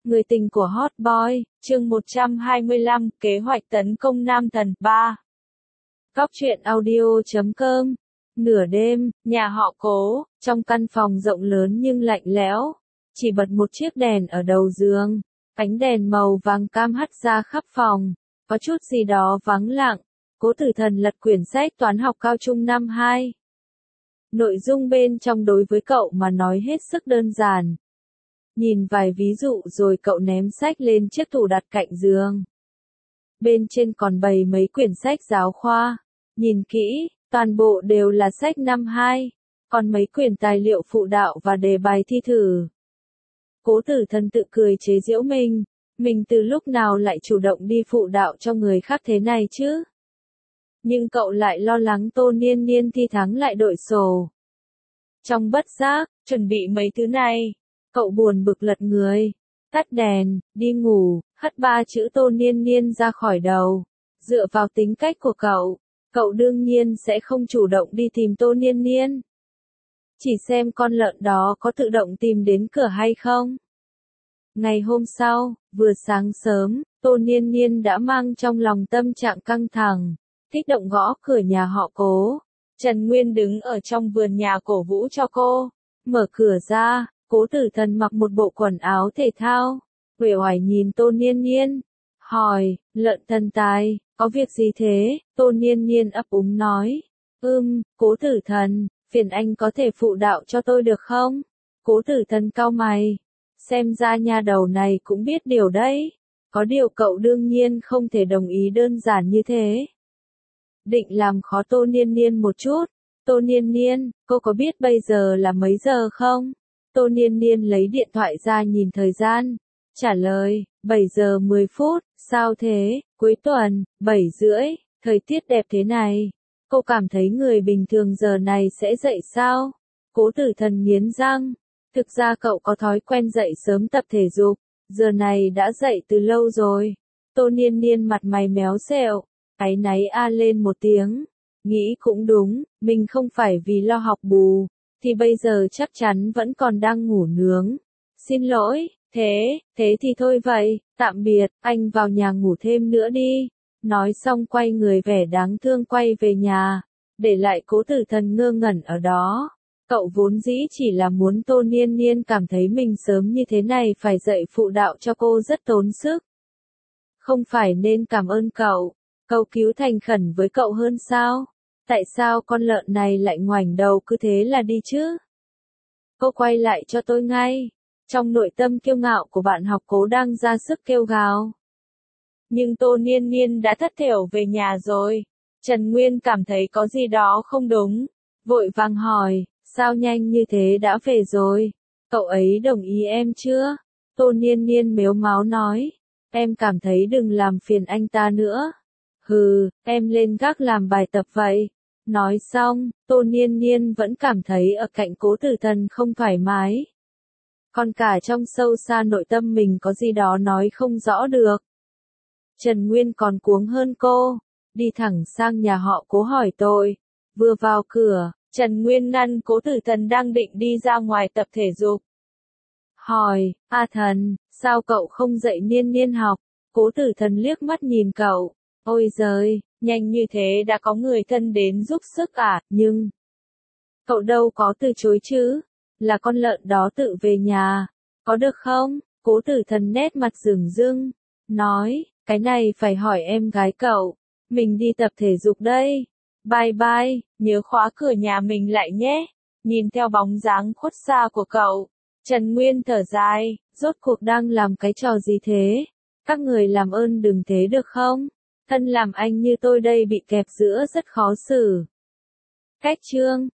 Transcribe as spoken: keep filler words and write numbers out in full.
Người tình của Hot Boy, chương một trăm hai mươi lăm, kế hoạch tấn công nam thần, ba. Góc truyện audio chấm com. Nửa đêm, nhà họ Cố, trong căn phòng rộng lớn nhưng lạnh lẽo, chỉ bật một chiếc đèn ở đầu giường, ánh đèn màu vàng cam hắt ra khắp phòng, có chút gì đó vắng lặng. Cố Tử Thần lật quyển sách toán học cao trung năm hai. Nội dung bên trong đối với cậu mà nói hết sức đơn giản. Nhìn vài ví dụ rồi cậu ném sách lên chiếc tủ đặt cạnh giường. Bên trên còn bày mấy quyển sách giáo khoa. Nhìn kỹ, toàn bộ đều là sách năm hai, còn mấy quyển tài liệu phụ đạo và đề bài thi thử. Cố Tử Thần tự cười chế giễu mình, mình từ lúc nào lại chủ động đi phụ đạo cho người khác thế này chứ? Nhưng cậu lại lo lắng Tô Niên Niên thi thắng lại đội sổ. Trong bất giác, chuẩn bị mấy thứ này, cậu buồn bực lật người, tắt đèn, đi ngủ, hất ba chữ Tô Niên Niên ra khỏi đầu. Dựa vào tính cách của cậu, cậu đương nhiên sẽ không chủ động đi tìm Tô Niên Niên. Chỉ xem con lợn đó có tự động tìm đến cửa hay không. Ngày hôm sau, vừa sáng sớm, Tô Niên Niên đã mang trong lòng tâm trạng căng thẳng, kích động gõ cửa nhà họ Cố. Trần Nguyên đứng ở trong vườn nhà cổ vũ cho cô. Mở cửa ra, Cố Tử Thần mặc một bộ quần áo thể thao, uể oải nhìn Tô Niên Niên, hỏi, lợn thần tài, có việc gì thế? Tô Niên Niên ấp úng nói, ưm, Cố Tử Thần, phiền anh có thể phụ đạo cho tôi được không? Cố Tử Thần cau mày, xem ra nha đầu này cũng biết điều đấy, có điều cậu đương nhiên không thể đồng ý đơn giản như thế. Định làm khó Tô Niên Niên một chút. Tô Niên Niên, cô có biết bây giờ là mấy giờ không? Tô Niên Niên lấy điện thoại ra nhìn thời gian, trả lời, bảy giờ mười phút, sao thế, cuối tuần, bảy rưỡi, thời tiết đẹp thế này. Cô cảm thấy người bình thường giờ này sẽ dậy sao? Cố Tử Thần nghiến răng, thực ra cậu có thói quen dậy sớm tập thể dục, giờ này đã dậy từ lâu rồi. Tô Niên Niên mặt mày méo xẹo, áy náy a lên một tiếng, nghĩ cũng đúng, mình không phải vì lo học bù, thì bây giờ chắc chắn vẫn còn đang ngủ nướng. Xin lỗi, thế, thế thì thôi vậy, tạm biệt, anh vào nhà ngủ thêm nữa đi. Nói xong quay người vẻ đáng thương quay về nhà, để lại Cố Tử Thần ngơ ngẩn ở đó. Cậu vốn dĩ chỉ là muốn Tô Niên Niên cảm thấy mình sớm như thế này phải dậy phụ đạo cho cô rất tốn sức. Không phải nên cảm ơn cậu, cầu cứu thành khẩn với cậu hơn sao? Tại sao con lợn này lại ngoảnh đầu cứ thế là đi chứ? Cô quay lại cho tôi ngay. Trong nội tâm kiêu ngạo của bạn học Cố đang ra sức kêu gào. Nhưng Tô Niên Niên đã thất thểu về nhà rồi. Trần Nguyên cảm thấy có gì đó không đúng. Vội vàng hỏi, sao nhanh như thế đã về rồi? Cậu ấy đồng ý em chưa? Tô Niên Niên mếu máo nói, em cảm thấy đừng làm phiền anh ta nữa. Hừ, em lên gác làm bài tập vậy. Nói xong, Tô Niên Niên vẫn cảm thấy ở cạnh Cố Tử Thần không thoải mái. Còn cả trong sâu xa nội tâm mình có gì đó nói không rõ được. Trần Nguyên còn cuống hơn cô, đi thẳng sang nhà họ Cố hỏi tội. Vừa vào cửa, Trần Nguyên ngăn Cố Tử Thần đang định đi ra ngoài tập thể dục. Hỏi, A Thần, sao cậu không dạy Niên Niên học? Cố Tử Thần liếc mắt nhìn cậu, ôi giời, nhanh như thế đã có người thân đến giúp sức à, nhưng... Cậu đâu có từ chối chứ, là con lợn đó tự về nhà, có được không? Cố Tử Thần nét mặt rừng rưng, nói, cái này phải hỏi em gái cậu, mình đi tập thể dục đây. Bye bye, nhớ khóa cửa nhà mình lại nhé. Nhìn theo bóng dáng khuất xa của cậu, Trần Nguyên thở dài, rốt cuộc đang làm cái trò gì thế? Các người làm ơn đừng thế được không? Thân làm anh như tôi đây bị kẹp giữa rất khó xử. Cách chương